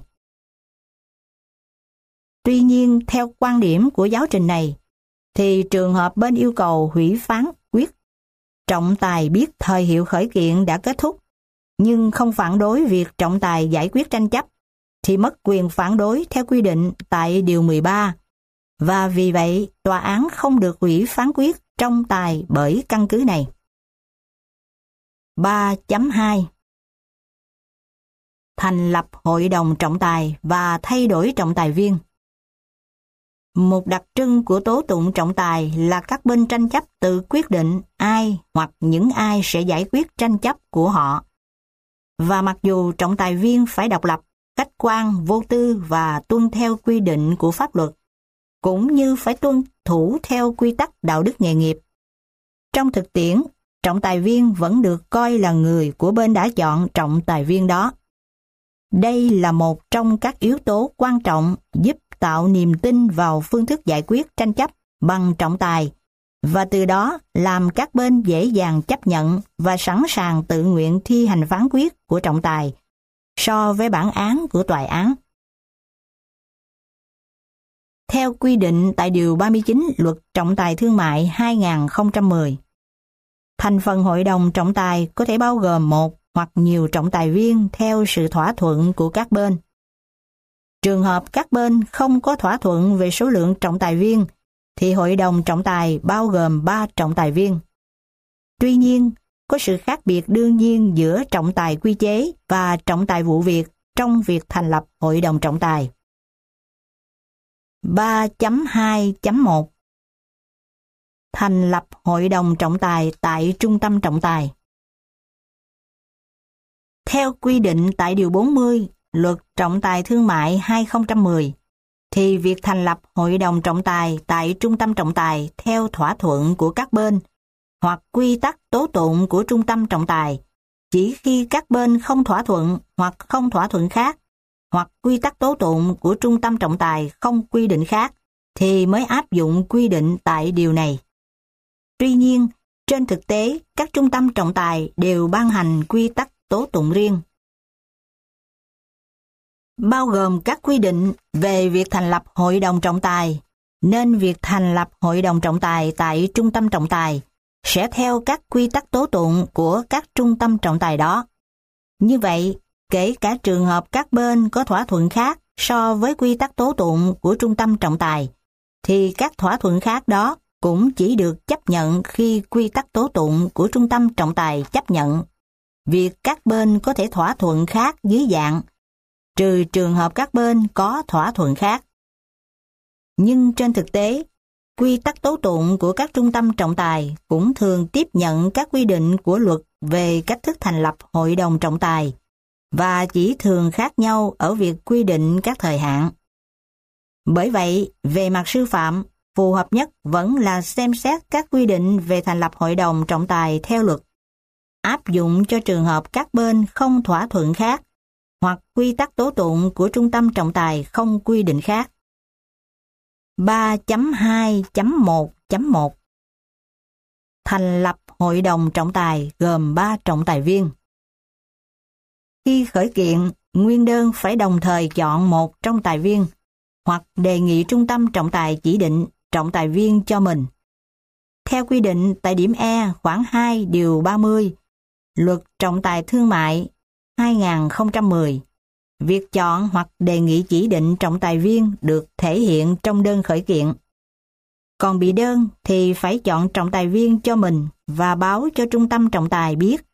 Tuy nhiên, theo quan điểm của giáo trình này, thì trường hợp bên yêu cầu hủy phán quyết, trọng tài biết thời hiệu khởi kiện đã kết thúc, nhưng không phản đối việc trọng tài giải quyết tranh chấp, thì mất quyền phản đối theo quy định tại Điều 13, và vì vậy tòa án không được hủy phán quyết trọng tài bởi căn cứ này. 3.2 Thành lập hội đồng trọng tài và thay đổi trọng tài viên. Một đặc trưng của tố tụng trọng tài là các bên tranh chấp tự quyết định ai hoặc những ai sẽ giải quyết tranh chấp của họ. Và mặc dù trọng tài viên phải độc lập, khách quan, vô tư và tuân theo quy định của pháp luật, cũng như phải tuân thủ theo quy tắc đạo đức nghề nghiệp, trong thực tiễn, trọng tài viên vẫn được coi là người của bên đã chọn trọng tài viên đó. Đây là một trong các yếu tố quan trọng giúp tạo niềm tin vào phương thức giải quyết tranh chấp bằng trọng tài, và từ đó làm các bên dễ dàng chấp nhận và sẵn sàng tự nguyện thi hành phán quyết của trọng tài so với bản án của tòa án. Theo quy định tại Điều 39 Luật Trọng tài Thương mại 2010, thành phần hội đồng trọng tài có thể bao gồm một hoặc nhiều trọng tài viên theo sự thỏa thuận của các bên. Trường hợp các bên không có thỏa thuận về số lượng trọng tài viên, thì hội đồng trọng tài bao gồm 3 trọng tài viên. Tuy nhiên, có sự khác biệt đương nhiên giữa trọng tài quy chế và trọng tài vụ việc trong việc thành lập hội đồng trọng tài. 3.2.1 Thành lập hội đồng trọng tài tại trung tâm trọng tài. Theo quy định tại Điều 40 Luật Trọng tài Thương mại 2010, thì việc thành lập hội đồng trọng tài tại trung tâm trọng tài theo thỏa thuận của các bên hoặc quy tắc tố tụng của trung tâm trọng tài chỉ khi các bên không thỏa thuận hoặc không thỏa thuận khác, hoặc quy tắc tố tụng của trung tâm trọng tài không quy định khác, thì mới áp dụng quy định tại điều này. Tuy nhiên, trên thực tế, các trung tâm trọng tài đều ban hành quy tắc tố tụng riêng, bao gồm các quy định về việc thành lập hội đồng trọng tài, nên việc thành lập hội đồng trọng tài tại trung tâm trọng tài sẽ theo các quy tắc tố tụng của các trung tâm trọng tài đó. Như vậy, kể cả trường hợp các bên có thỏa thuận khác so với quy tắc tố tụng của trung tâm trọng tài, thì các thỏa thuận khác đó cũng chỉ được chấp nhận khi quy tắc tố tụng của trung tâm trọng tài chấp nhận việc các bên có thể thỏa thuận khác dưới dạng, trừ trường hợp các bên có thỏa thuận khác. Nhưng trên thực tế, quy tắc tố tụng của các trung tâm trọng tài cũng thường tiếp nhận các quy định của luật về cách thức thành lập hội đồng trọng tài, và chỉ thường khác nhau ở việc quy định các thời hạn. Bởi vậy, về mặt sư phạm, phù hợp nhất vẫn là xem xét các quy định về thành lập hội đồng trọng tài theo luật, áp dụng cho trường hợp các bên không thỏa thuận khác, hoặc quy tắc tố tụng của trung tâm trọng tài không quy định khác. 3.2.1.1 Thành lập hội đồng trọng tài gồm 3 trọng tài viên. Khi khởi kiện, nguyên đơn phải đồng thời chọn một trọng tài viên, hoặc đề nghị trung tâm trọng tài chỉ định trọng tài viên cho mình. Theo quy định tại điểm E khoản 2 điều 30, Luật Trọng tài Thương mại 2010, việc chọn hoặc đề nghị chỉ định trọng tài viên được thể hiện trong đơn khởi kiện. Còn bị đơn thì phải chọn trọng tài viên cho mình và báo cho trung tâm trọng tài biết,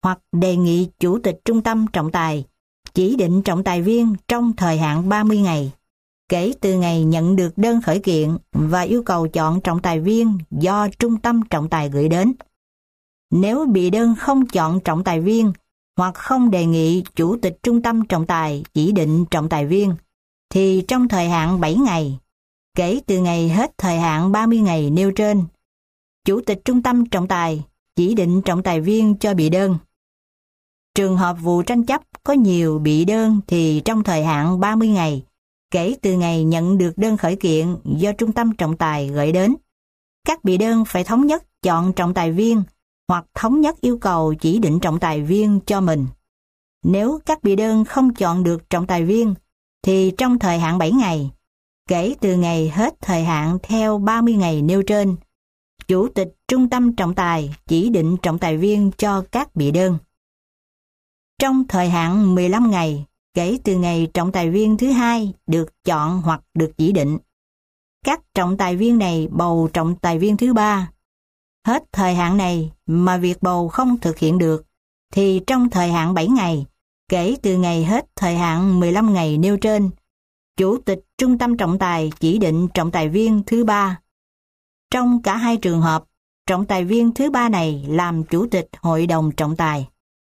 hoặc đề nghị Chủ tịch Trung tâm Trọng tài chỉ định trọng tài viên trong thời hạn 30 ngày, kể từ ngày nhận được đơn khởi kiện và yêu cầu chọn trọng tài viên do Trung tâm Trọng tài gửi đến. Nếu bị đơn không chọn trọng tài viên hoặc không đề nghị Chủ tịch Trung tâm Trọng tài chỉ định trọng tài viên, thì trong thời hạn 7 ngày, kể từ ngày hết thời hạn 30 ngày nêu trên, Chủ tịch Trung tâm Trọng tài chỉ định trọng tài viên cho bị đơn. Trường hợp vụ tranh chấp có nhiều bị đơn thì trong thời hạn 30 ngày, kể từ ngày nhận được đơn khởi kiện do Trung tâm Trọng tài gửi đến, các bị đơn phải thống nhất chọn trọng tài viên hoặc thống nhất yêu cầu chỉ định trọng tài viên cho mình. Nếu các bị đơn không chọn được trọng tài viên, thì trong thời hạn 7 ngày, kể từ ngày hết thời hạn theo 30 ngày nêu trên, Chủ tịch Trung tâm Trọng tài chỉ định trọng tài viên cho các bị đơn. Trong thời hạn 15 ngày, kể từ ngày trọng tài viên thứ hai được chọn hoặc được chỉ định, các trọng tài viên này bầu trọng tài viên thứ ba. Hết thời hạn này mà việc bầu không thực hiện được, thì trong thời hạn 7 ngày, kể từ ngày hết thời hạn 15 ngày nêu trên, Chủ tịch Trung tâm Trọng tài chỉ định trọng tài viên thứ ba. Trong cả hai trường hợp, trọng tài viên thứ ba này làm Chủ tịch Hội đồng Trọng tài.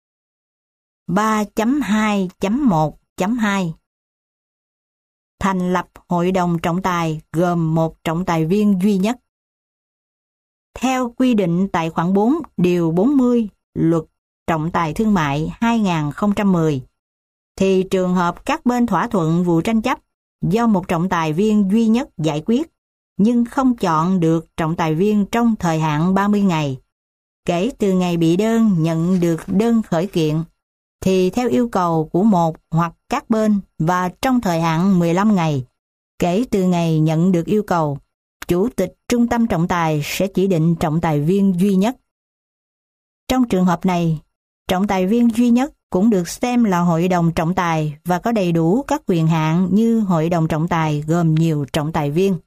3.2.1.2 Thành lập Hội đồng Trọng tài gồm một trọng tài viên duy nhất. Theo quy định tại khoản 4 điều 40 Luật Trọng tài Thương mại 2010, thì trường hợp các bên thỏa thuận vụ tranh chấp do một trọng tài viên duy nhất giải quyết, nhưng không chọn được trọng tài viên trong thời hạn 30 ngày, kể từ ngày bị đơn nhận được đơn khởi kiện, thì theo yêu cầu của một hoặc các bên và trong thời hạn 15 ngày, kể từ ngày nhận được yêu cầu, Chủ tịch Trung tâm Trọng tài sẽ chỉ định trọng tài viên duy nhất. Trong trường hợp này, trọng tài viên duy nhất cũng được xem là hội đồng trọng tài và có đầy đủ các quyền hạn như hội đồng trọng tài gồm nhiều trọng tài viên.